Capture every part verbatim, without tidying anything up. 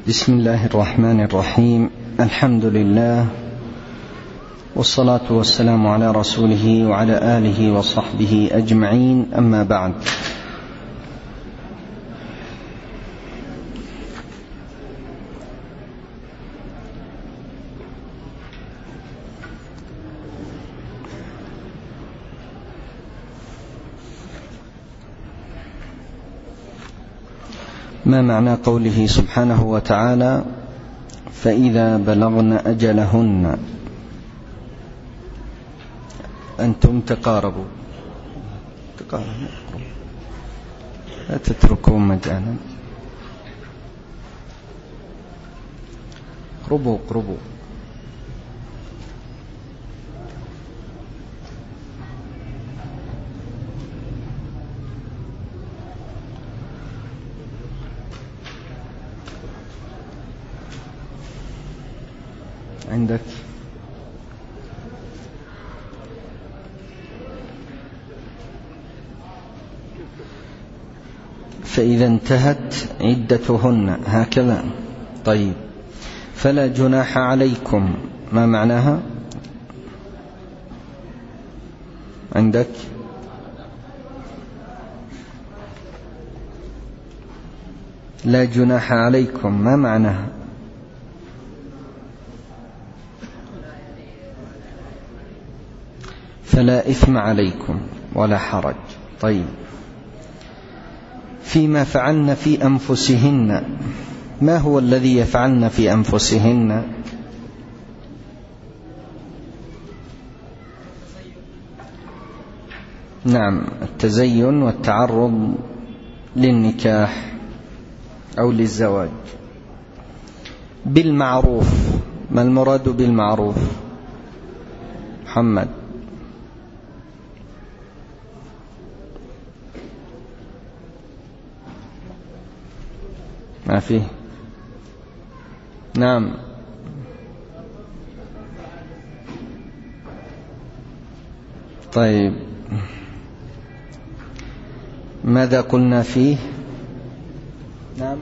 بسم الله الرحمن الرحيم. الحمد لله والصلاة والسلام على رسوله وعلى آله وصحبه أجمعين، أما بعد. ما معنى قوله سبحانه وتعالى فإذا بلغن أجلهن؟ أنتم تقاربوا تقاربوا لا تتركوا مجانا، قربوا قربوا. عندك فإذا انتهت عدتهن، هكذا. طيب، فلا جناح عليكم، ما معناها؟ عندك لا جناح عليكم، ما معناها؟ فلا إثم عليكم ولا حرج. طيب، فيما فعلن في أنفسهن، ما هو الذي يفعلن في أنفسهن؟ نعم، التزين والتعرض للنكاح أو للزواج بالمعروف. ما المراد بالمعروف؟ محمد. ما فيه؟ نعم. طيب، ماذا قلنا فيه؟ نعم،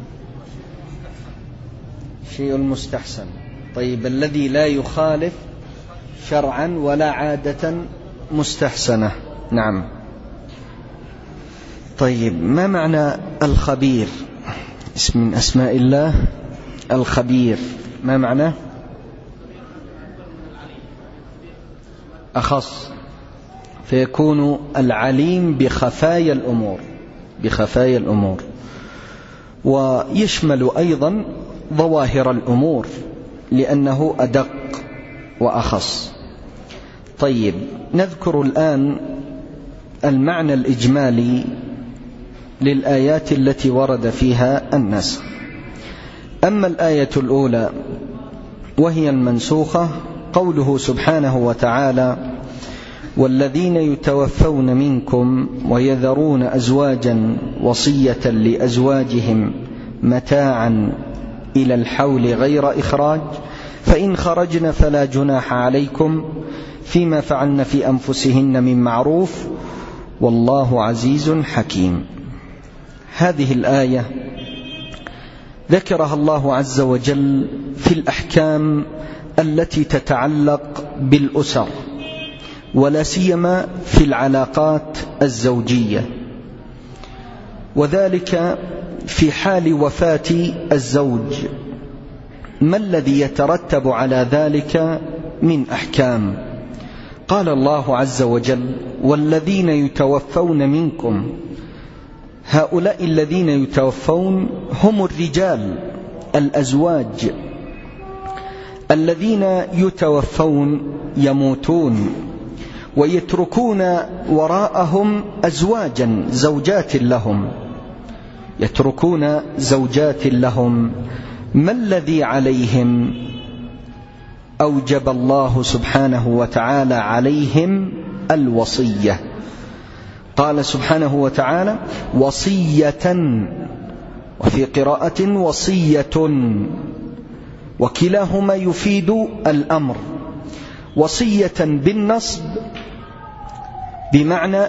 شيء المستحسن. طيب، الذي لا يخالف شرعا ولا عادة مستحسنة. نعم. طيب، ما معنى الخبير؟ اسم من أسماء الله الخبير، ما معناه؟ أخص، فيكون العليم بخفايا الأمور بخفايا الأمور ويشمل أيضا ظواهر الأمور لأنه أدق وأخص. طيب، نذكر الآن المعنى الإجمالي للآيات التي ورد فيها النسخ. أما الآية الأولى وهي المنسوخة، قوله سبحانه وتعالى: والذين يتوفون منكم ويذرون أزواجا وصية لأزواجهم متاعا إلى الحول غير إخراج فإن خرجن فلا جناح عليكم فيما فعلن في أنفسهن من معروف والله عزيز حكيم. هذه الآية ذكرها الله عز وجل في الأحكام التي تتعلق بالأسر، ولا سيما في العلاقات الزوجية، وذلك في حال وفاة الزوج. ما الذي يترتب على ذلك من أحكام؟ قال الله عز وجل: والذين يتوفون منكم. هؤلاء الذين يتوفون هم الرجال الأزواج الذين يتوفون يموتون ويتركون وراءهم أزواجا زوجات لهم يتركون زوجات لهم ما الذي عليهم؟ أوجب الله سبحانه وتعالى عليهم الوصية. قال سبحانه وتعالى: وصية، وفي قراءة وصية، وكلاهما يفيد الأمر. وصية بالنصب بمعنى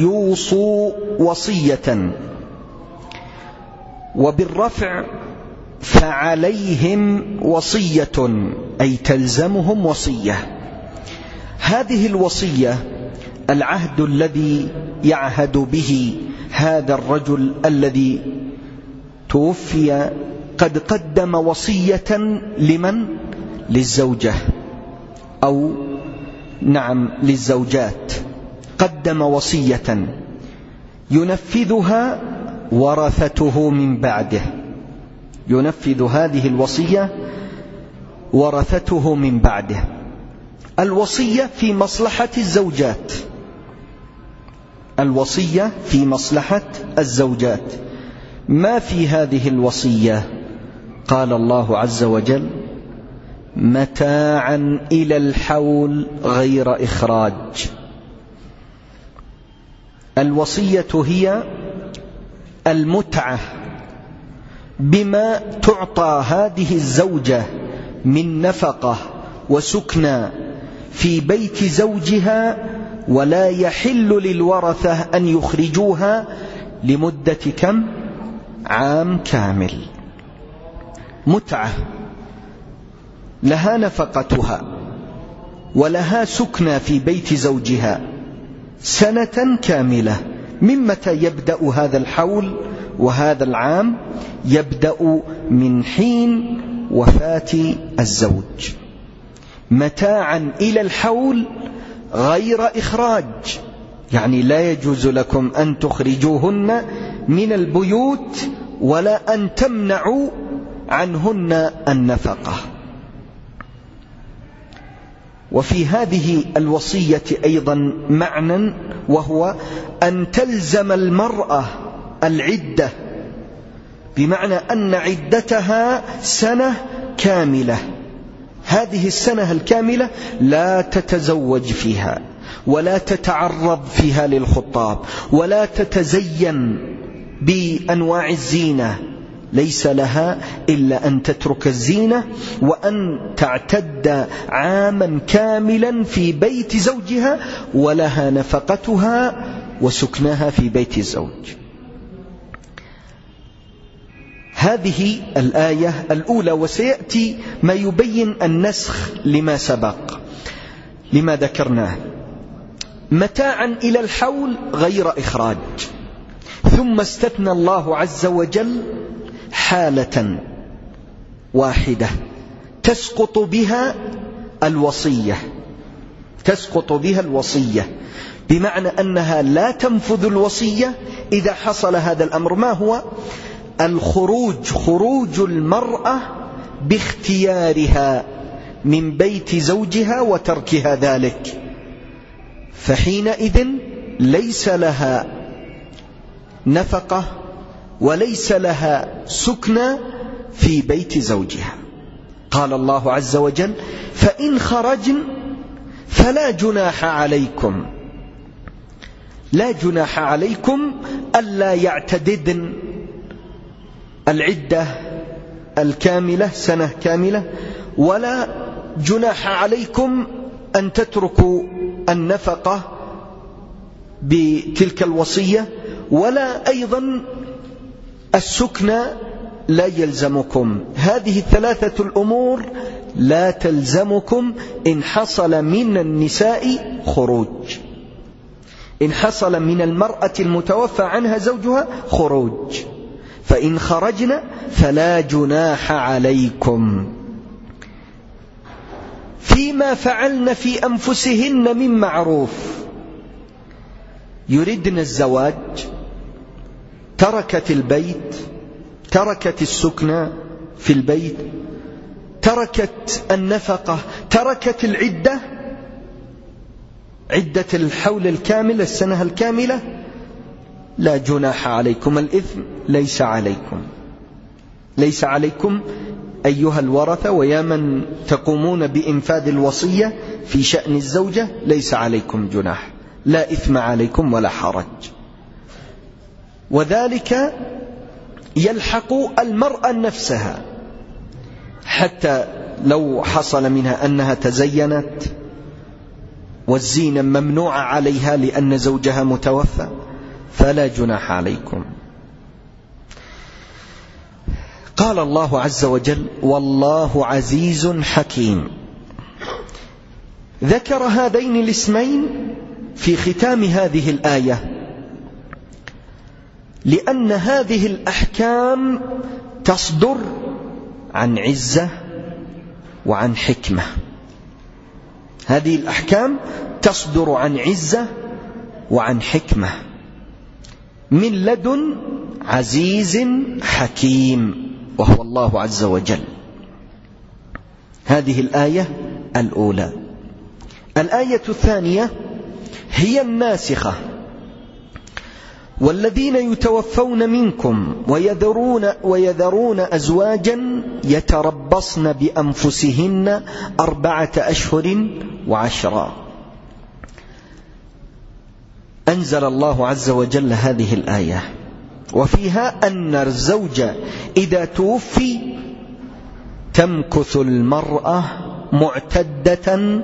فليوصوا وصية، وبالرفع فعليهم وصية، أي تلزمهم وصية. هذه الوصية العهد الذي يعهد به هذا الرجل الذي توفي قد قدم وصية لمن؟ للزوجة، أو نعم للزوجات، قدم وصية ينفذها ورثته من بعده، ينفذ هذه الوصية ورثته من بعده. الوصية في مصلحة الزوجات، الوصية في مصلحة الزوجات. ما في هذه الوصية؟ قال الله عز وجل: متاعا إلى الحول غير إخراج. الوصية هي المتعة بما تعطى هذه الزوجة من نفقة وسكنى في بيت زوجها، ولا يحل للورثة أن يخرجوها لمدة كم؟ عام كامل. متعة لها نفقتها ولها سكنى في بيت زوجها سنة كاملة. من متى يبدأ هذا الحول وهذا العام؟ يبدأ من حين وفاة الزوج. متاعا إلى الحول غير إخراج، يعني لا يجوز لكم أن تخرجوهن من البيوت ولا أن تمنعوا عنهن النفقة. وفي هذه الوصية أيضا معنى، وهو أن تلزم المرأة العدة، بمعنى أن عدتها سنة كاملة. هذه السنة الكاملة لا تتزوج فيها، ولا تتعرض فيها للخطاب، ولا تتزين بأنواع الزينة. ليس لها إلا أن تترك الزينة وأن تعتد عاما كاملا في بيت زوجها، ولها نفقتها وسكنها في بيت الزوج. هذه الآية الأولى. وسيأتي ما يبين النسخ لما سبق، لما ذكرناه. متاعا إلى الحول غير إخراج. ثم استثنى الله عز وجل حالة واحدة تسقط بها الوصية، تسقط بها الوصية، بمعنى أنها لا تنفذ الوصية إذا حصل هذا الأمر. ما هو؟ الخروج، خروج المرأة باختيارها من بيت زوجها وتركها ذلك، فحينئذ ليس لها نفقة وليس لها سكنى في بيت زوجها. قال الله عز وجل: فإن خرجن فلا جناح عليكم. لا جناح عليكم ألا يعتددن العدة الكاملة سنة كاملة، ولا جناح عليكم أن تتركوا النفقة بتلك الوصية، ولا أيضا السكنى لا يلزمكم. هذه الثلاثة الأمور لا تلزمكم إن حصل من النساء خروج، إن حصل من المرأة المتوفى عنها زوجها خروج. فإن خرجنا فلا جناح عليكم فيما فعلن في أنفسهن من معروف. يردن الزواج، تركت البيت، تركت السكنى في البيت، تركت النفقة، تركت العدة، عدة الحول الكامل السنة الكاملة، لا جناح عليكم. الإثم ليس عليكم، ليس عليكم أيها الورثة، ويا من تقومون بإنفاذ الوصية في شأن الزوجة ليس عليكم جناح، لا إثم عليكم ولا حرج. وذلك يلحق المرأة نفسها، حتى لو حصل منها أنها تزينت والزينة ممنوعة عليها لأن زوجها متوفى فلا جناح عليكم. قال الله عز وجل: والله عزيز حكيم. ذكر هذين الاسمين في ختام هذه الآية لأن هذه الأحكام تصدر عن عزة وعن حكمة. هذه الأحكام تصدر عن عزة وعن حكمة من لدن عزيز حكيم وهو الله عز وجل. هذه الآية الأولى. الآية الثانية هي الناسخة: والذين يتوفون منكم ويذرون, ويذرون أزواجا يتربصن بأنفسهن أربعة أشهر وعشرا. أنزل الله عز وجل هذه الآية وفيها أن الزوج إذا توفي تمكث المرأة معتدة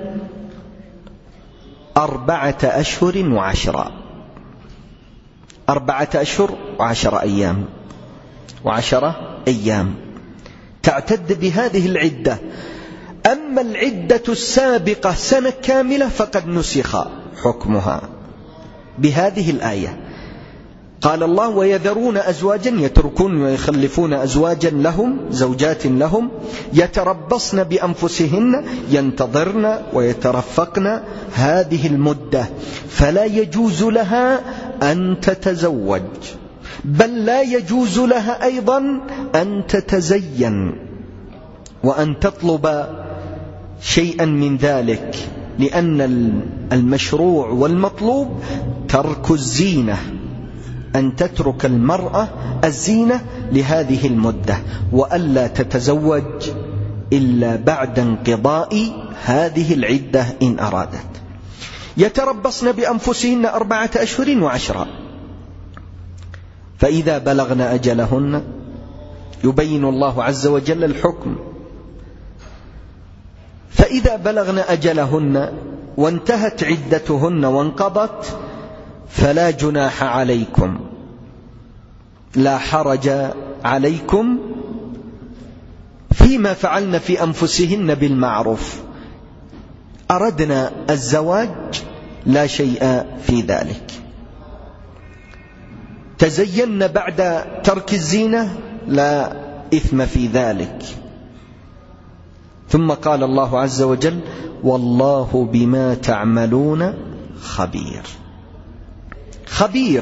أربعة أشهر وعشرا. أربعة أشهر وعشر أيام وعشرة أيام تعتد بهذه العدة. أما العدة السابقة سنة كاملة فقد نسخ حكمها بهذه الآية. قال الله: ويذرون أزواجا، يتركون ويخلفون أزواجا لهم، زوجات لهم، يتربصن بأنفسهن، ينتظرن ويترفقن هذه المدة، فلا يجوز لها أن تتزوج، بل لا يجوز لها أيضا أن تتزين وأن تطلب شيئا من ذلك، لأن المشروع والمطلوب ترك الزينة، أن تترك المرأة الزينة لهذه المدة، وألا تتزوج إلا بعد انقضاء هذه العدة إن أرادت. يتربصن بأنفسهن أربعة أشهر وعشرا، فإذا بلغن أجلهن يبين الله عز وجل الحكم. فإذا بلغن أجلهن وانتهت عدتهن وانقضت فلا جناح عليكم، لا حرج عليكم فيما فعلن في أنفسهن بالمعروف. أردنا الزواج لا شيء في ذلك. تزين بعد ترك الزينة لا إثم في ذلك. ثم قال الله عز وجل: والله بما تعملون خبير. خبير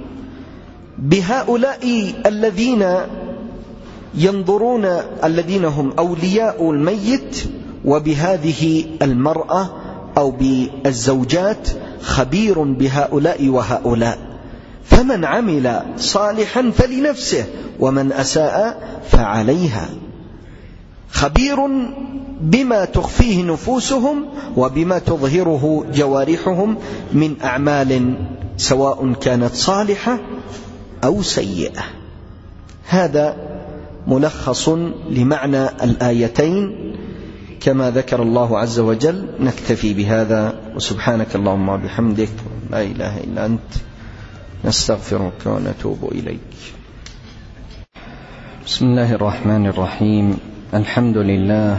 بهؤلاء الذين ينظرون، الذين هم أولياء الميت، وبهذه المرأة أو بالزوجات خبير بهؤلاء وهؤلاء. فمن عمل صالحا فلنفسه ومن أساء فعليها. خبير بما تخفيه نفوسهم وبما تظهره جوارحهم من أعمال سواء كانت صالحة أو سيئة. هذا ملخص لمعنى الآيتين كما ذكر الله عز وجل. نكتفي بهذا، وسبحانك اللهم وبحمدك، لا إله إلا أنت، نستغفرك ونتوب إليك. بسم الله الرحمن الرحيم. الحمد لله،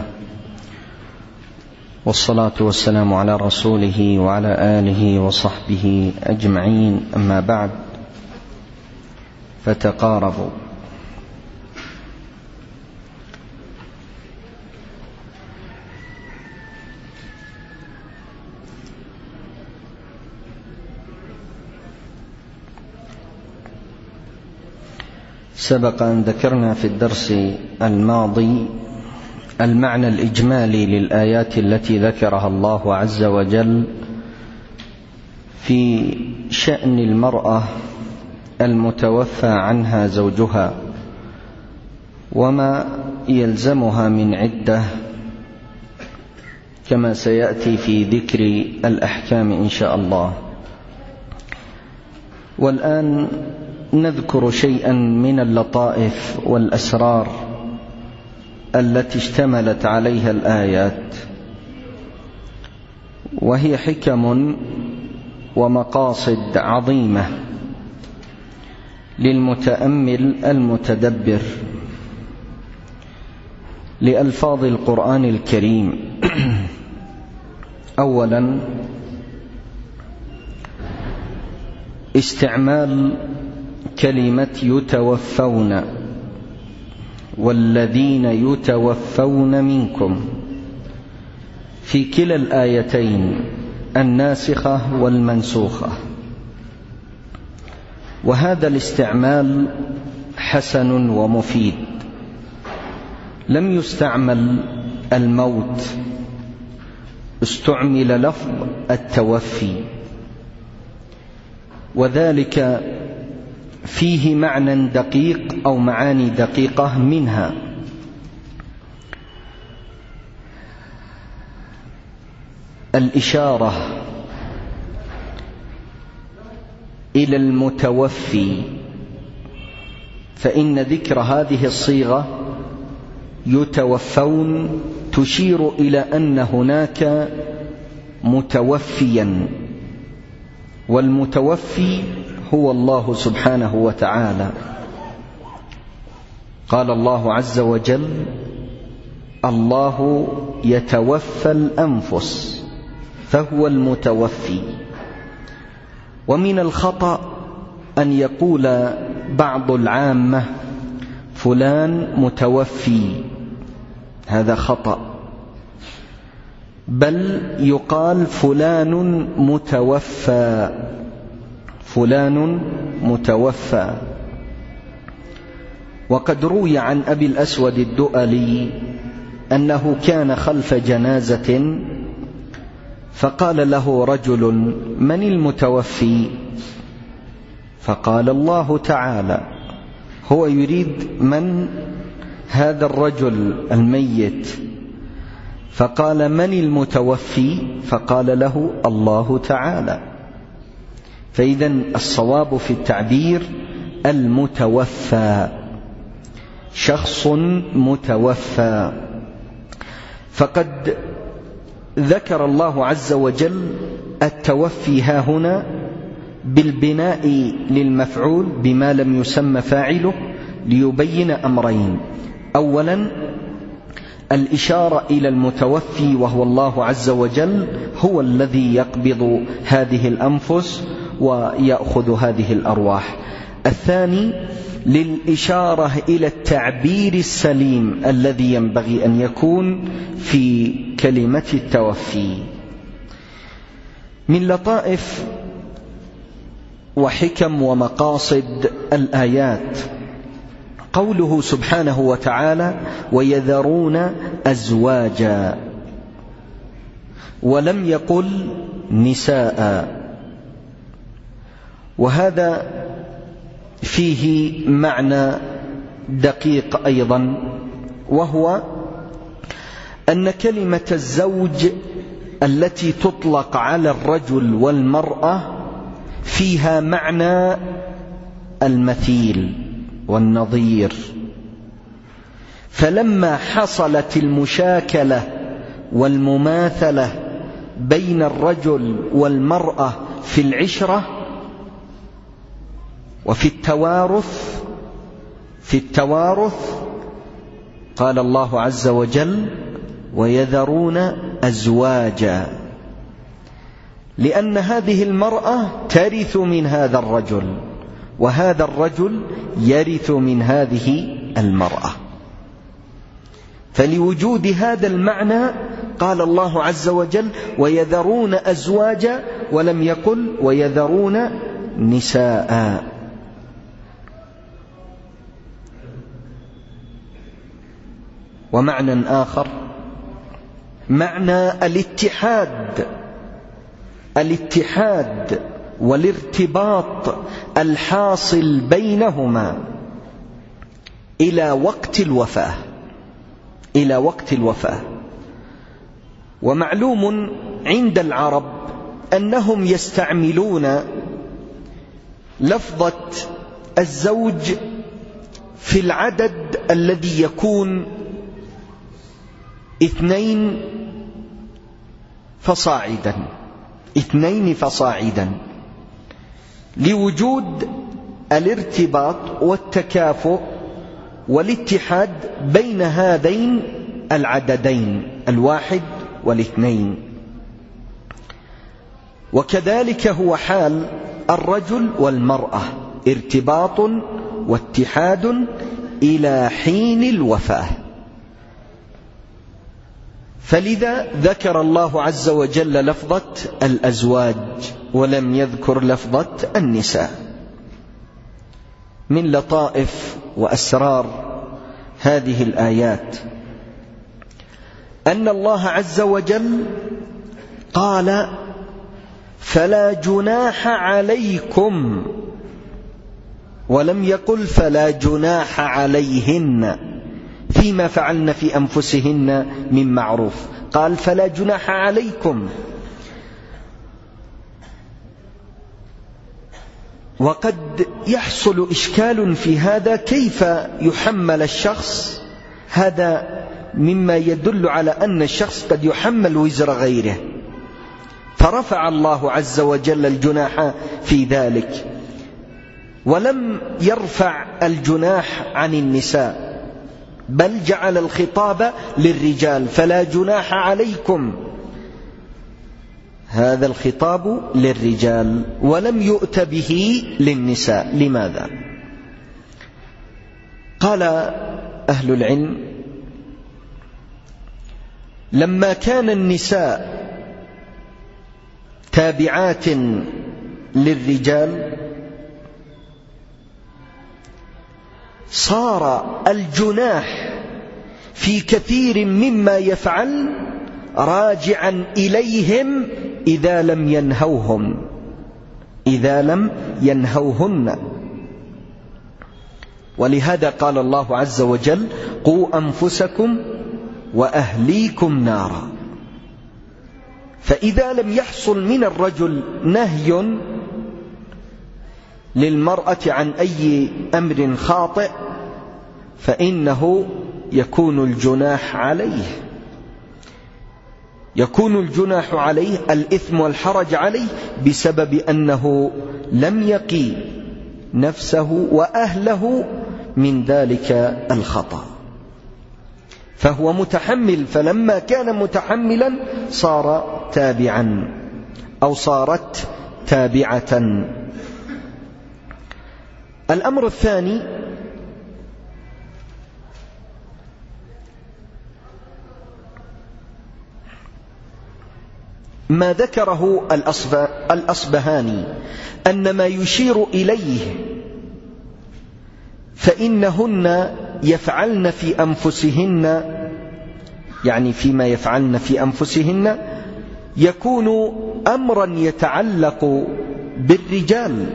والصلاة والسلام على رسوله وعلى آله وصحبه أجمعين. أما بعد، فتقاربوا. سبق أن ذكرنا في الدرس الماضي المعنى الإجمالي للآيات التي ذكرها الله عز وجل في شأن المرأة المتوفى عنها زوجها وما يلزمها من عدة، كما سيأتي في ذكر الأحكام إن شاء الله. والآن نذكر شيئا من اللطائف والأسرار التي اشتملت عليها الآيات، وهي حكم ومقاصد عظيمة للمتأمل المتدبر. لألفاظ القرآن الكريم. أولا، استعمال كلمة يتوفون والذين يتوفون منكم في كلا الآيتين الناسخة والمنسوخة، وهذا الاستعمال حسن ومفيد. لم يستعمل الموت، استعمل لفظ التوفي، وذلك فيه معنى دقيق أو معاني دقيقة، منها الإشارة إلى المتوفي، فإن ذكر هذه الصيغة يتوفون تشير إلى أن هناك متوفيا، والمتوفي هو الله سبحانه وتعالى. قال الله عز وجل: الله يتوفى الأنفس فهو المتوفي. ومن الخطأ أن يقول بعض العامة فلان متوفي، هذا خطأ، بل يقال فلان متوفى، فلان متوفى. وقد روي عن أبي الأسود الدؤلي أنه كان خلف جنازة فقال له رجل: من المتوفي؟ فقال: الله تعالى. هو يريد من هذا الرجل الميت، فقال: من المتوفي؟ فقال له: الله تعالى. فإذن الصواب في التعبير المتوفى، شخص متوفى. فقد ذكر الله عز وجل التوفي ها هنا بالبناء للمفعول بما لم يسمى فاعله ليبين أمرين: أولا، الإشارة إلى المتوفي وهو الله عز وجل، هو الذي يقبض هذه الأنفس ويأخذ هذه الأرواح. الثاني، للإشارة إلى التعبير السليم الذي ينبغي أن يكون في كلمة التوفي. من لطائف وحكم ومقاصد الآيات قوله سبحانه وتعالى: ويذرون أزواجا، ولم يقل نساء. وهذا فيه معنى دقيق أيضا، وهو أن كلمة الزوج التي تطلق على الرجل والمرأة فيها معنى المثيل والنظير، فلما حصلت المشاكلة والمماثلة بين الرجل والمرأة في العشرة وفي التوارث في التوارث قال الله عز وجل: ويذرون أزواجا، لأن هذه المرأة ترث من هذا الرجل، وهذا الرجل يرث من هذه المرأة. فلوجود هذا المعنى قال الله عز وجل: ويذرون أزواجا، ولم يقل ويذرون نساء. ومعنى آخر معنى الاتحاد، الاتحاد والارتباط الحاصل بينهما إلى وقت الوفاة، إلى وقت الوفاة. ومعلوم عند العرب أنهم يستعملون لفظة الزوج في العدد الذي يكون اثنين فصاعدا، اثنين فصاعدا، لوجود الارتباط والتكافؤ والاتحاد بين هذين العددين الواحد والاثنين. وكذلك هو حال الرجل والمرأة، ارتباط واتحاد إلى حين الوفاة. فلذا ذكر الله عز وجل لفظة الأزواج ولم يذكر لفظة النساء. من لطائف وأسرار هذه الآيات أن الله عز وجل قال فلا جناح عليكم، ولم يقل فلا جناح عليهن فيما فعلن في أنفسهن من معروف، قال فلا جناح عليكم. وقد يحصل إشكال في هذا، كيف يحمل الشخص؟ هذا مما يدل على أن الشخص قد يحمل وزر غيره، فرفع الله عز وجل الجناح في ذلك، ولم يرفع الجناح عن النساء، بل جعل الخطاب للرجال فلا جناح عليكم، هذا الخطاب للرجال ولم يؤت به للنساء. لماذا؟ قال أهل العلم لما كان النساء تابعات للرجال صار الجناح في كثير مما يفعل راجعا إليهم إذا لم ينهوهم إذا لم ينهوهن. ولهذا قال الله عز وجل قوا أنفسكم وأهليكم نارا. فإذا لم يحصل من الرجل نهي للمرأة عن أي أمر خاطئ فإنه يكون الجناح عليه يكون الجناح عليه الإثم والحرج عليه بسبب أنه لم يقي نفسه وأهله من ذلك الخطأ، فهو متحمل. فلما كان متحملا صار تابعا أو صارت تابعة. الأمر الثاني ما ذكره الأصبهاني أن ما يشير إليه فإنهن يفعلن في أنفسهن، يعني فيما يفعلن في أنفسهن يكون أمرا يتعلق بالرجال،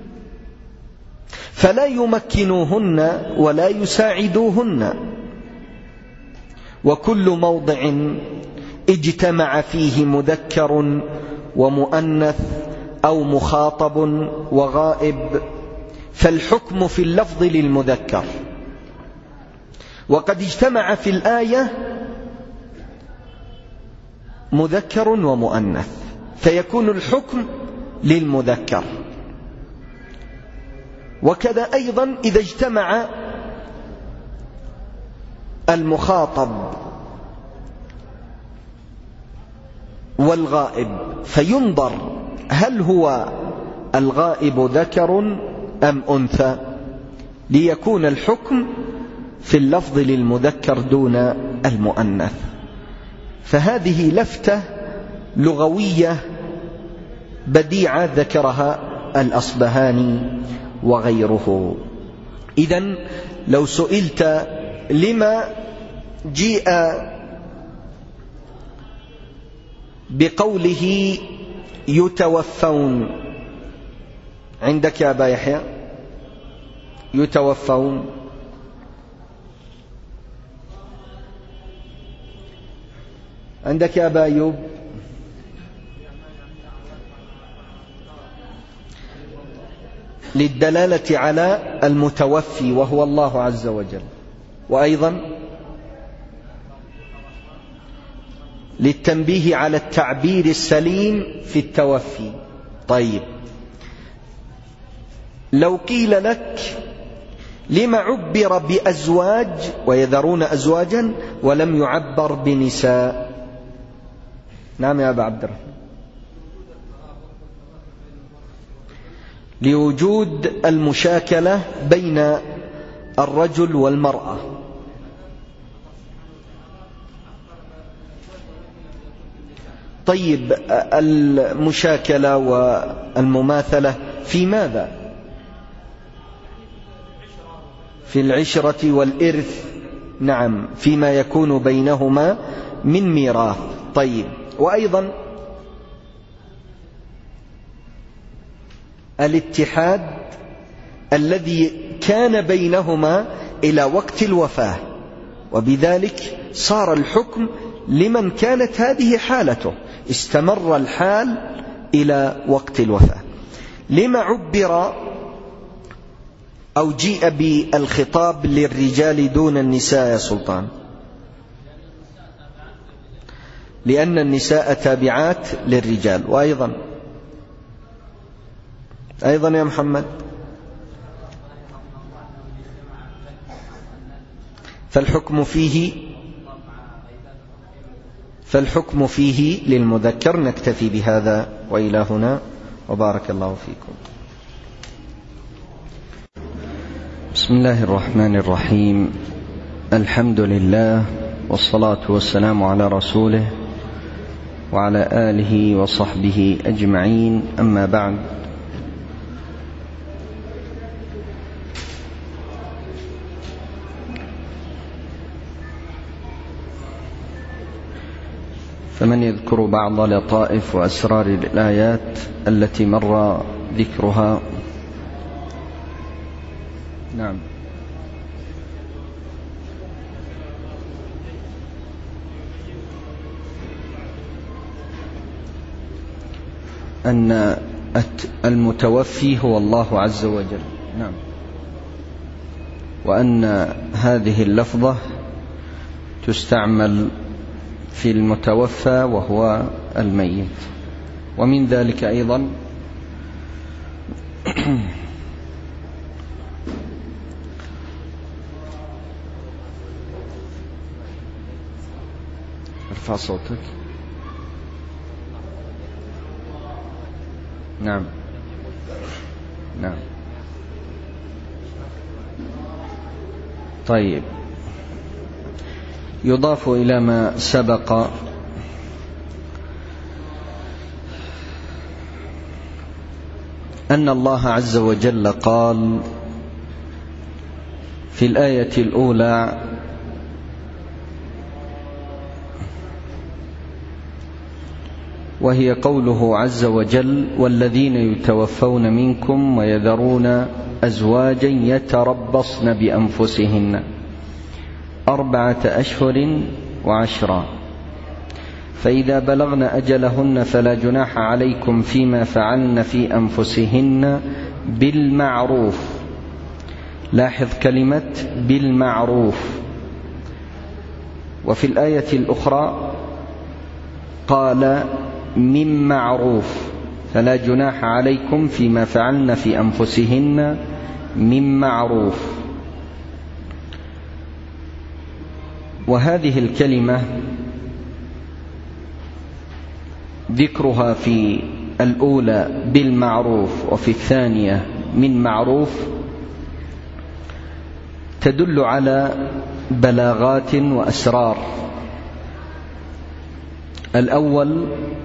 فلا يمكنوهن ولا يساعدوهن. وكل موضع اجتمع فيه مذكر ومؤنث أو مخاطب وغائب فالحكم في اللفظ للمذكر، وقد اجتمع في الآية مذكر ومؤنث فيكون الحكم للمذكر. وكذا أيضا إذا اجتمع المخاطب والغائب فينظر هل هو الغائب ذكر أم أنثى، ليكون الحكم في اللفظ للمذكر دون المؤنث. فهذه لفتة لغوية بديعة ذكرها الأصبهاني وغيره. إذن لو سئلت لما جيء بقوله يتوفون، عندك يا أبا يحيى يتوفون، عندك يا أبا أيوب للدلالة على المتوفي وهو الله عز وجل، وأيضا للتنبيه على التعبير السليم في التوفي. طيب، لو قيل لك لما عبر بأزواج ويذرون أزواجا ولم يعبر بنساء؟ نعم يا أبا عبد الرحمن. لوجود المشاكلة بين الرجل والمرأة. طيب المشاكلة والمماثلة في ماذا؟ في العشرة والإرث، نعم، فيما يكون بينهما من ميراث. طيب، وأيضا الاتحاد الذي كان بينهما إلى وقت الوفاة، وبذلك صار الحكم لمن كانت هذه حالته، استمر الحال إلى وقت الوفاة. لما عبر أو جيء بالخطاب للرجال دون النساء يا سلطان؟ لأن النساء تابعات للرجال. وأيضا أيضا يا محمد، فالحكم فيه فالحكم فيه للمذكر. نكتفي بهذا وإلى هنا، وبارك الله فيكم. بسم الله الرحمن الرحيم. الحمد لله والصلاة والسلام على رسوله وعلى آله وصحبه أجمعين، أما بعد. فمن يذكر بعض لطائف وأسرار الآيات التي مر ذكرها؟ نعم. أن المتوفي هو الله عز وجل، نعم، وأن هذه اللفظة تستعمل في المتوفى وهو الميت. ومن ذلك أيضا ارفع صوتك. نعم نعم. طيب، يضاف إلى ما سبق أن الله عز وجل قال في الآية الأولى: وهي قوله عز وجل: والذين يتوفون منكم ويذرون أزواجا يتربصن بأنفسهن أربعة أشهر وعشرا، فإذا بلغن أجلهن فلا جناح عليكم فيما فعلن في أنفسهن بالمعروف. لاحظ كلمة بالمعروف. وفي الآية الأخرى قال من معروف، فلا جناح عليكم فيما فعلن في أنفسهن من معروف. وهذه الكلمة ذكرها في الأولى بالمعروف وفي الثانية من معروف تدل على بلاغات وأسرار. الأول: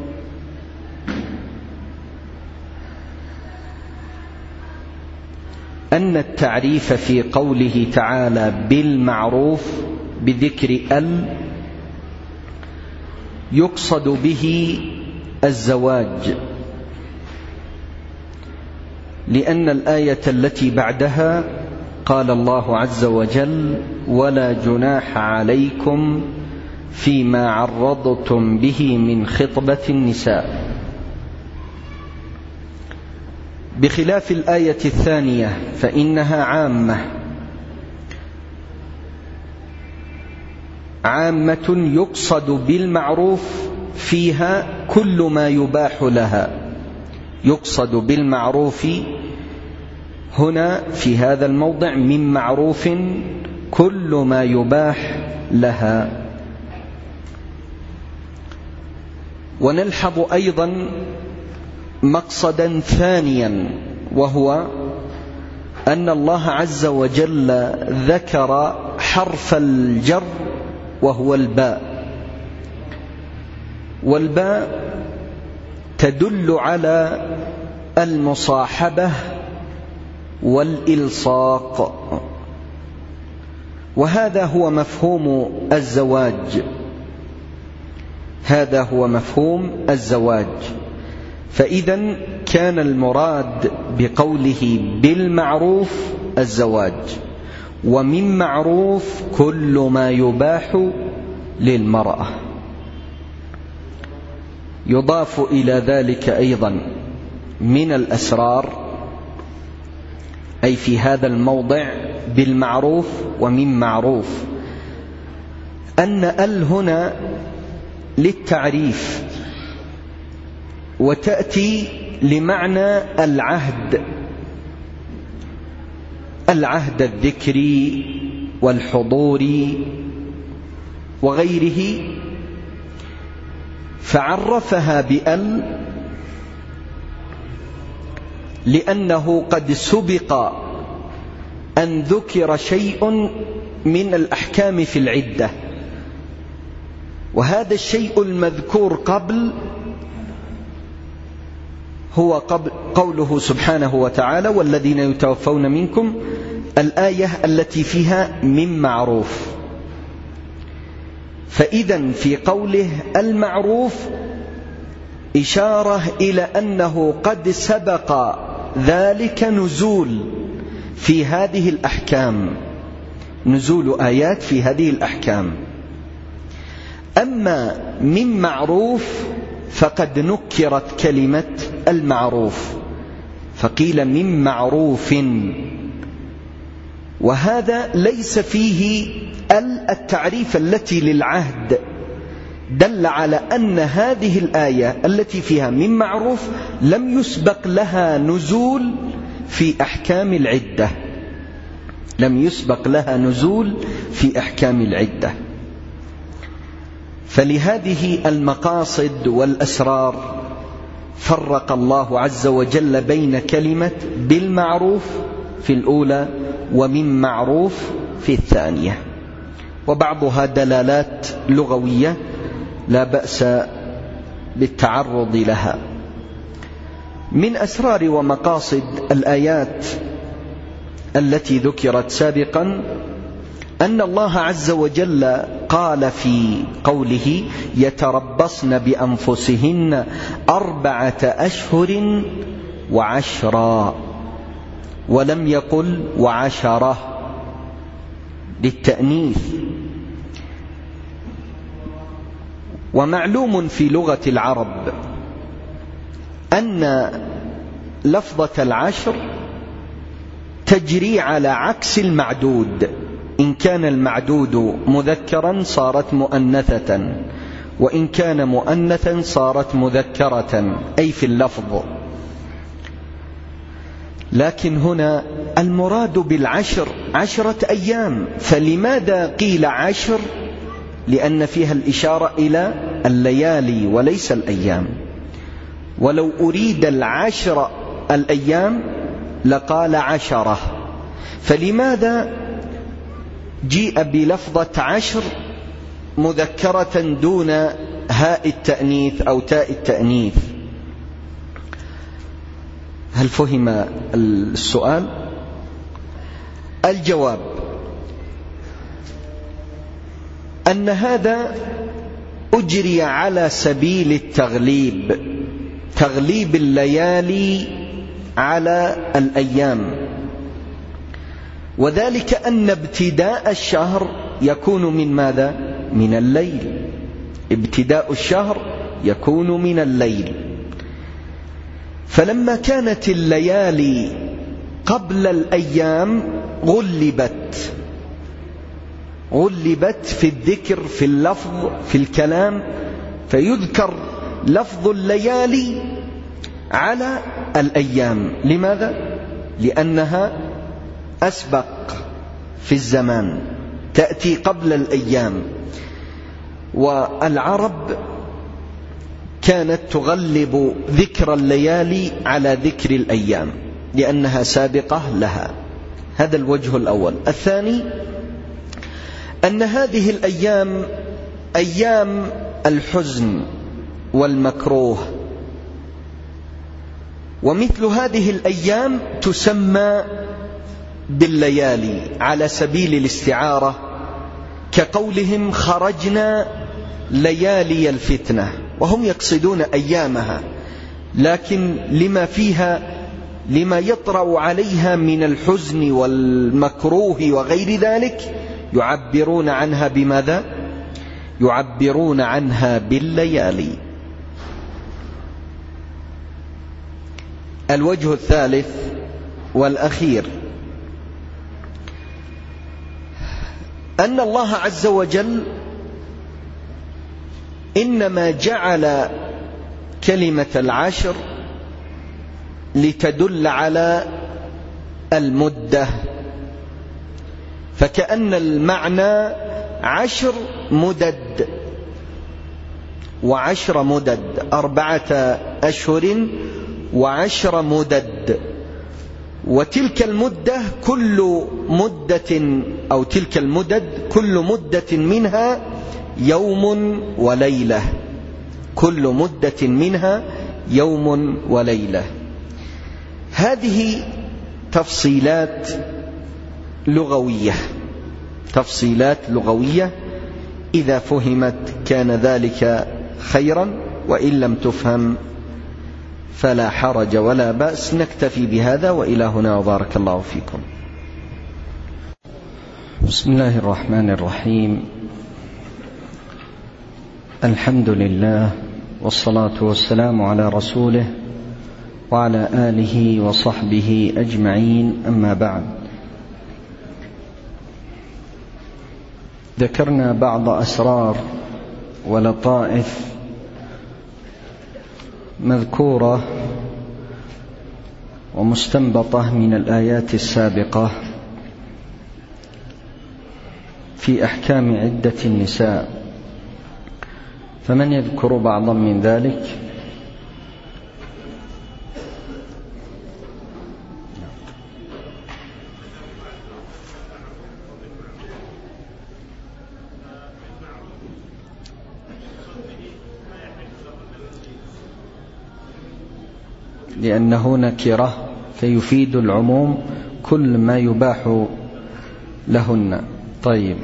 أن التعريف في قوله تعالى بالمعروف بذكر ال يقصد به الزواج، لأن الآية التي بعدها قال الله عز وجل: ولا جناح عليكم فيما عرضتم به من خطبة النساء، بخلاف الآية الثانية فإنها عامة عامة يقصد بالمعروف فيها كل ما يباح لها. يقصد بالمعروف هنا في هذا الموضع من معروف كل ما يباح لها. ونلحظ أيضا مقصدا ثانيا، وهو أن الله عز وجل ذكر حرف الجر وهو الباء، والباء تدل على المصاحبة والإلصاق، وهذا هو مفهوم الزواج، هذا هو مفهوم الزواج. فإذا كان المراد بقوله بالمعروف الزواج، ومن معروف كل ما يباح للمرأة. يضاف إلى ذلك أيضا من الأسرار، أي في هذا الموضع بالمعروف ومن معروف، أن ال هنا للتعريف، وتأتي لمعنى العهد، العهد الذكري والحضوري وغيره، فعرفها بأل لأنه قد سبق أن ذكر شيء من الأحكام في العدة، وهذا الشيء المذكور قبل هو قبل قوله سبحانه وتعالى والذين يتوفون منكم، الآية التي فيها من معروف. فإذا في قوله المعروف إشارة إلى أنه قد سبق ذلك نزول في هذه الأحكام، نزول آيات في هذه الأحكام. أما من معروف فقد نكرت كلمة المعروف، فقيل من معروف، وهذا ليس فيه التعريف التي للعهد، دل على أن هذه الآية التي فيها من معروف لم يسبق لها نزول في أحكام العدة، لم يسبق لها نزول في أحكام العدة. فلهذه المقاصد والأسرار فرق الله عز وجل بين كلمة بالمعروف في الأولى ومن معروف في الثانية، وبعضها دلالات لغوية لا بأس بالتعرض لها. من أسرار ومقاصد الآيات التي ذكرت سابقا أن الله عز وجل قال في قوله يتربصن بأنفسهن أربعة أشهر وعشرا، ولم يقل وعشرة للتأنيث. ومعلوم في لغة العرب أن لفظة العشر تجري على عكس المعدود، إن كان المعدود مذكرا صارت مؤنثة، وإن كان مؤنثا صارت مذكرة، أي في اللفظ. لكن هنا المراد بالعشر عشرة أيام، فلماذا قيل عشر؟ لأن فيها الإشارة إلى الليالي وليس الأيام، ولو أريد العشر الأيام لقال عشرة. فلماذا جيء بلفظة عشر مذكرة دون هاء التأنيث أو تاء التأنيث؟ هل فهم السؤال؟ الجواب أن هذا أجري على سبيل التغليب، تغليب الليالي على الأيام، وذلك أن ابتداء الشهر يكون من ماذا؟ من الليل، ابتداء الشهر يكون من الليل. فلما كانت الليالي قبل الأيام غلبت، غلبت في الذكر، في اللفظ، في الكلام، فيذكر لفظ الليالي على الأيام. لماذا؟ لأنها أسبق في الزمان، تأتي قبل الأيام. والعرب كانت تغلب ذكر الليالي على ذكر الأيام لأنها سابقة لها. هذا الوجه الأول. الثاني أن هذه الأيام أيام الحزن والمكروه، ومثل هذه الأيام تسمى بالليالي على سبيل الاستعارة، كقولهم خرجنا ليالي الفتنة، وهم يقصدون أيامها، لكن لما فيها لما يطرأ عليها من الحزن والمكروه وغير ذلك يعبرون عنها بماذا؟ يعبرون عنها بالليالي. الوجه الثالث والأخير أن الله عز وجل إنما جعل كلمة العشر لتدل على المدة، فكأن المعنى عشر مدد وعشر مدد، أربعة أشهر وعشر مدد، وتلك المدة كل مدة أو تلك المدد كل مدة منها يوم وليلة، كل مدة منها يوم وليلة. هذه تفصيلات لغوية، تفصيلات لغوية إذا فهمت كان ذلك خيرا، وإن لم تفهم فلا حرج ولا بأس. نكتفي بهذا وإلى هنا، وبارك الله فيكم. بسم الله الرحمن الرحيم. الحمد لله والصلاة والسلام على رسوله وعلى آله وصحبه أجمعين، أما بعد. ذكرنا بعض أسرار ولطائف مذكورة ومستنبطة من الآيات السابقة في أحكام عدة النساء، فمن يذكر بعضا من ذلك؟ لأنه نكرة فيفيد العموم كل ما يباح لهن. طيب،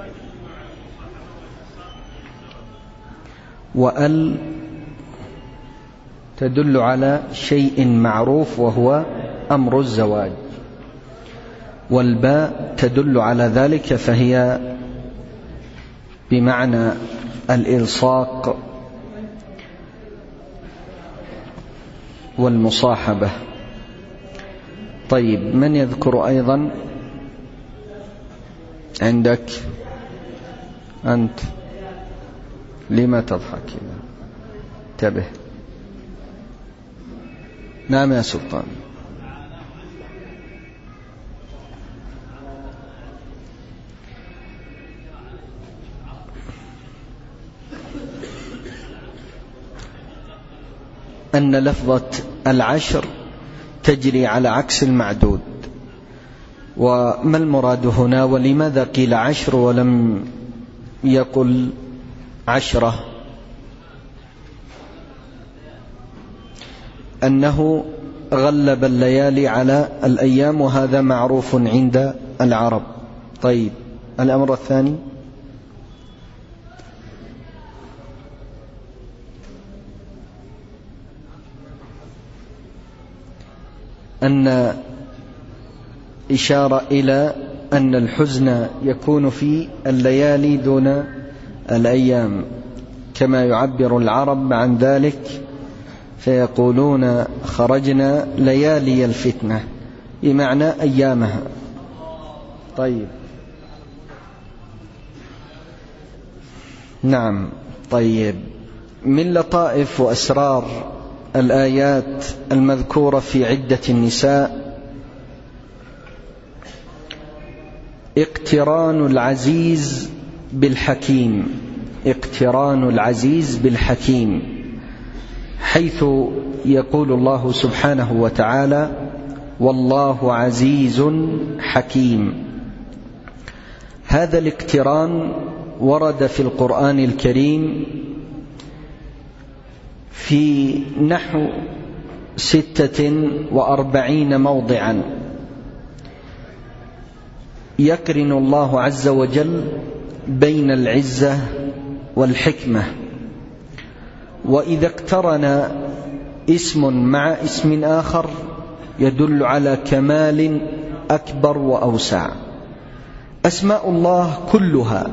وأل تدل على شيء معروف وهو أمر الزواج، والباء تدل على ذلك فهي بمعنى الإلصاق والمصاحبة. طيب، من يذكر أيضا؟ عندك أنت، لما تضحك كذا؟ انتبه. نعم يا سلطان. أن لفظة العشر تجري على عكس المعدود. وما المراد هنا؟ ولماذا قيل عشر ولم يقل عشرة؟ أنه غلب الليالي على الأيام، وهذا معروف عند العرب. طيب، الأمر الثاني؟ أن إشارة إلى أن الحزن يكون في الليالي دون الأيام، كما يعبر العرب عن ذلك فيقولون خرجنا ليالي الفتنة، بمعنى أيامها. طيب، نعم. طيب، من لطائف وأسرار الآيات المذكورة في عدة النساء اقتران العزيز بالحكيم، اقتران العزيز بالحكيم، حيث يقول الله سبحانه وتعالى: والله عزيز حكيم. هذا الاقتران ورد في القرآن الكريم في نحو ستة وأربعين موضعا، يقرن الله عز وجل بين العزة والحكمة. وإذا اقترن اسم مع اسم آخر يدل على كمال أكبر وأوسع. أسماء الله كلها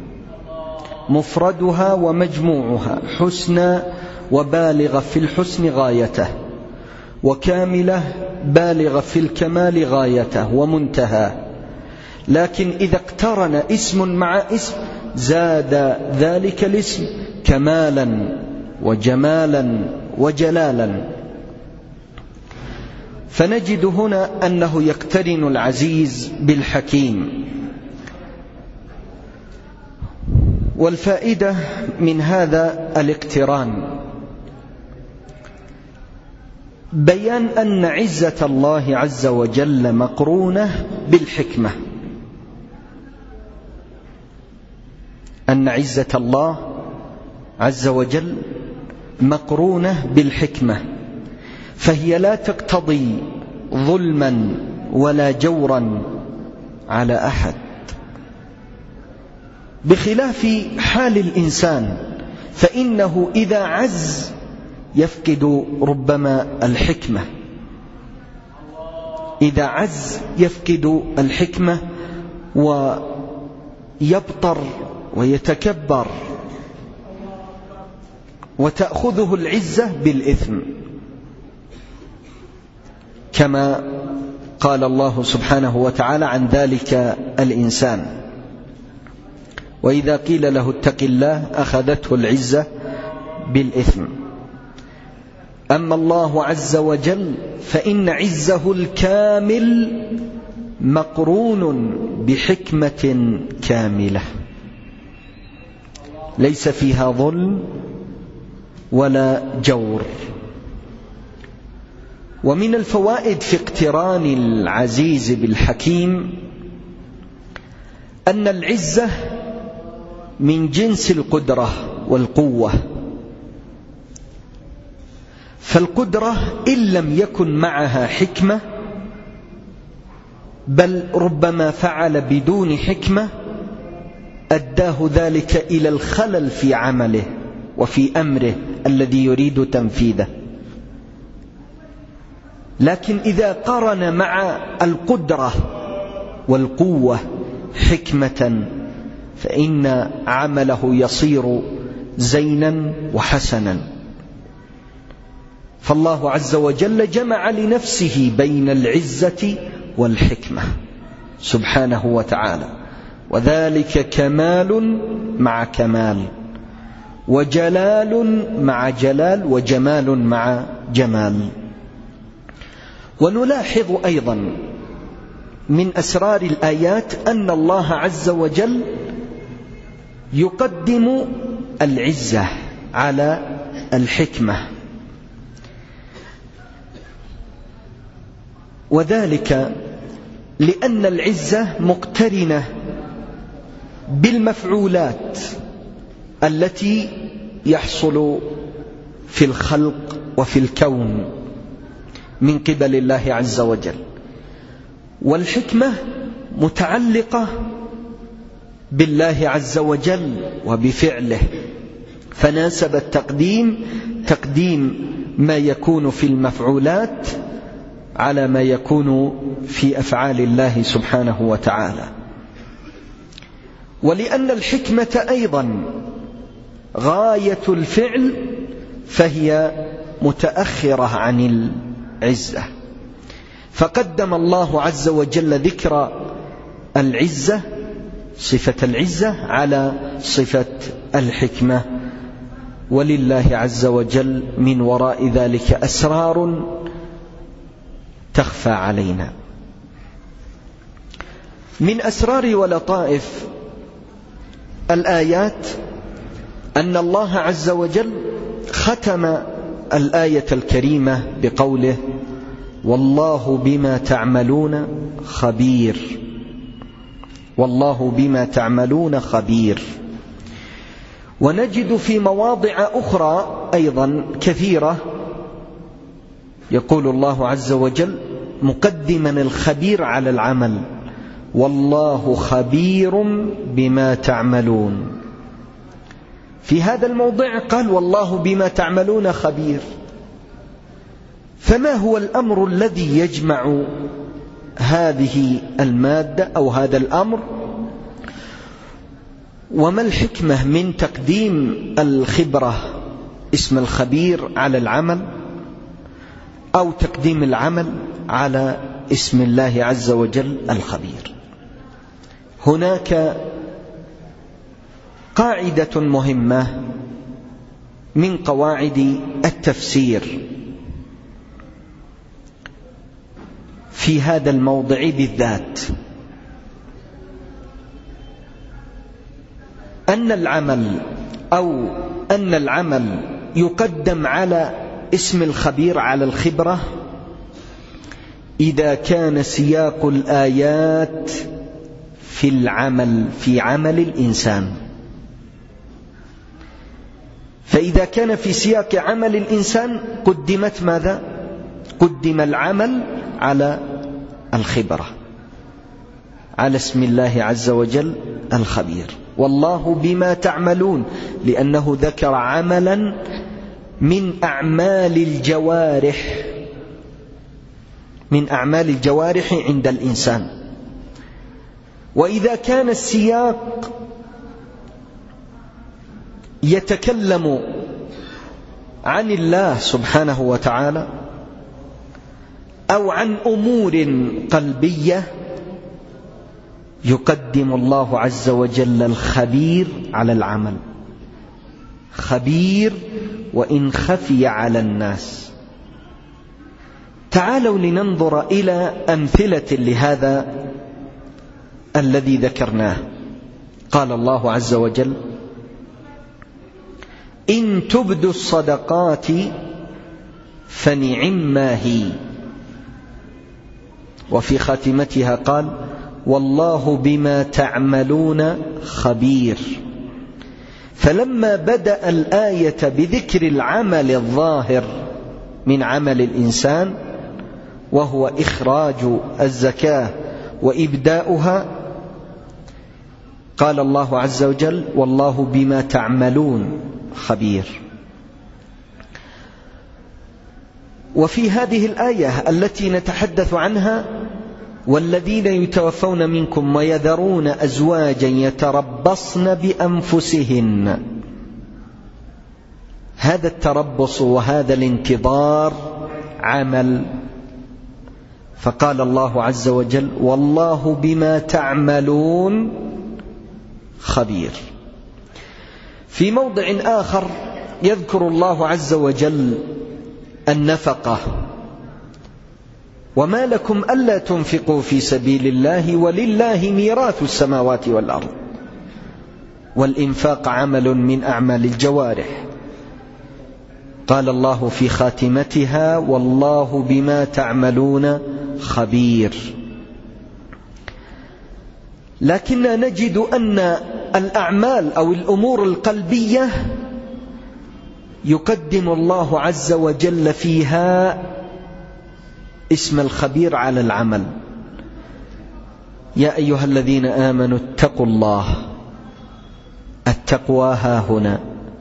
مفردها ومجموعها حسنى وبالغة في الحسن غايته، وكاملة بالغة في الكمال غايته ومنتهى. لكن إذا اقترن اسم مع اسم زاد ذلك الاسم كمالا وجمالا وجلالا. فنجد هنا أنه يقترن العزيز بالحكيم. والفائدة من هذا الاقتران بيان أن عزة الله عز وجل مقرونة بالحكمة، أن عزة الله عز وجل مقرونة بالحكمة، فهي لا تقتضي ظلما ولا جورا على أحد، بخلاف حال الإنسان، فإنه إذا عز يفقد ربما الحكمة، إذا عز يفقد الحكمة ويبطر ويتكبر، وتأخذه العزة بالإثم، كما قال الله سبحانه وتعالى عن ذلك الإنسان: وإذا قيل له اتق الله أخذته العزة بالإثم. أما الله عز وجل فإن عزه الكامل مقرون بحكمة كاملة ليس فيها ظلم ولا جور. ومن الفوائد في اقتران العزيز بالحكيم أن العزة من جنس القدرة والقوة، فالقدرة إن لم يكن معها حكمة، بل ربما فعل بدون حكمة، أداه ذلك إلى الخلل في عمله وفي أمره الذي يريد تنفيذه. لكن إذا قرن مع القدرة والقوة حكمة فإن عمله يصير زينا وحسنا. فالله عز وجل جمع لنفسه بين العزة والحكمة سبحانه وتعالى، وذلك كمال مع كمال، وجلال مع جلال، وجمال مع جمال. ونلاحظ أيضا من أسرار الآيات أن الله عز وجل يقدم العزة على الحكمة، وذلك لأن العزة مقترنة بالمفعولات التي يحصل في الخلق وفي الكون من قبل الله عز وجل، والحكمة متعلقة بالله عز وجل وبفعله، فناسب التقديم تقديم ما يكون في المفعولات على ما يكون في أفعال الله سبحانه وتعالى. ولأن الحكمة أيضا غاية الفعل فهي متأخرة عن العزة، فقدم الله عز وجل ذكر العزة، صفة العزة، على صفة الحكمة. ولله عز وجل من وراء ذلك أسرار تخفى علينا. من أسرار ولطائف الآيات أن الله عز وجل ختم الآية الكريمة بقوله: والله بما تعملون خبير. والله بما تعملون خبير. ونجد في مواضع أخرى أيضا كثيرة يقول الله عز وجل مقدما الخبير على العمل: والله خبير بما تعملون. في هذا الموضع قال: والله بما تعملون خبير. فما هو الأمر الذي يجمع هذه المادة أو هذا الأمر؟ وما الحكمة من تقديم الخبرة اسم الخبير على العمل، أو تقديم العمل على اسم الله عز وجل الخبير؟ هناك قاعدة مهمة من قواعد التفسير في هذا الموضع بالذات، أن العمل أو أن العمل يقدم على اسم الخبير على الخبرة إذا كان سياق الآيات في العمل في عمل الإنسان. فإذا كان في سياق عمل الإنسان قدمت ماذا؟ قدم العمل على الخبرة، على اسم الله عز وجل الخبير. والله بما تعملون، لأنه ذكر عملا من أعمال الجوارح من أعمال الجوارح عند الإنسان. وإذا كان السياق يتكلم عن الله سبحانه وتعالى أو عن أمور قلبية، يقدم الله عز وجل الخبير على العمل. خبير وإن خفي على الناس. تعالوا لننظر إلى أمثلة لهذا الذي ذكرناه. قال الله عز وجل: إن تبدوا الصدقات فنعما هي. وفي خاتمتها قال: والله بما تعملون خبير. فلما بدأ الآية بذكر العمل الظاهر من عمل الإنسان وهو إخراج الزكاة وإبداؤها، قال الله عز وجل: والله بما تعملون خبير. وفي هذه الآية التي نتحدث عنها: والذين يتوفون منكم ويذرون أزواجا يتربصن بأنفسهن، هذا التربص وهذا الانتظار عمل. فقال الله عز وجل: والله بما تعملون خبير. في موضع آخر يذكر الله عز وجل النفقة: وما لكم ألا تنفقوا في سبيل الله ولله ميراث السماوات والأرض. والإنفاق عمل من أعمال الجوارح. قال الله في خاتمتها: والله بما تعملون خبير. لكننا نجد أن الأعمال أو الأمور القلبية يقدم الله عز وجل فيها اسم الخبير على العمل. يا أيها الذين آمنوا اتقوا الله. التقوى ها هنا.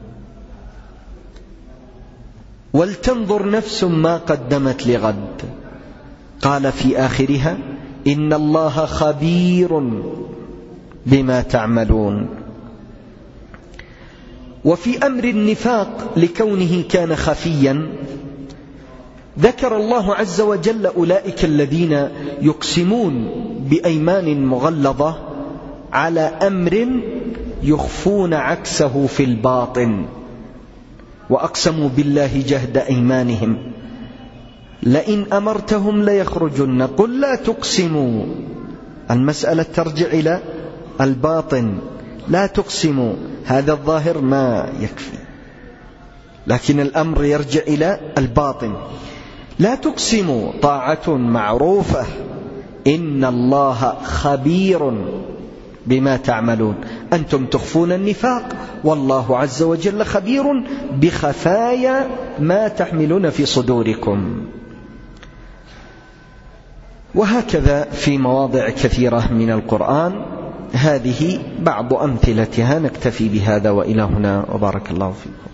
ولتنظر نفس ما قدمت لغد. قال في آخرها: إن الله خبير بما تعملون. وفي أمر النفاق لكونه كان خفيا، ذكر الله عز وجل أولئك الذين يقسمون بأيمان مغلظة على أمر يخفون عكسه في الباطن، وأقسموا بالله جهد أيمانهم لئن أمرتهم ليخرجن قل لا تقسموا المسألة ترجع إلى الباطن، لا تقسموا، هذا الظاهر ما يكفي، لكن الأمر يرجع إلى الباطن. لا تقسموا طاعة معروفة، إن الله خبير بما تعملون. أنتم تخفون النفاق، والله عز وجل خبير بخفايا ما تحملون في صدوركم. وهكذا في مواضع كثيرة من القرآن. هذه بعض أمثلتها، نكتفي بهذا وإلى هنا، وبارك الله فيكم.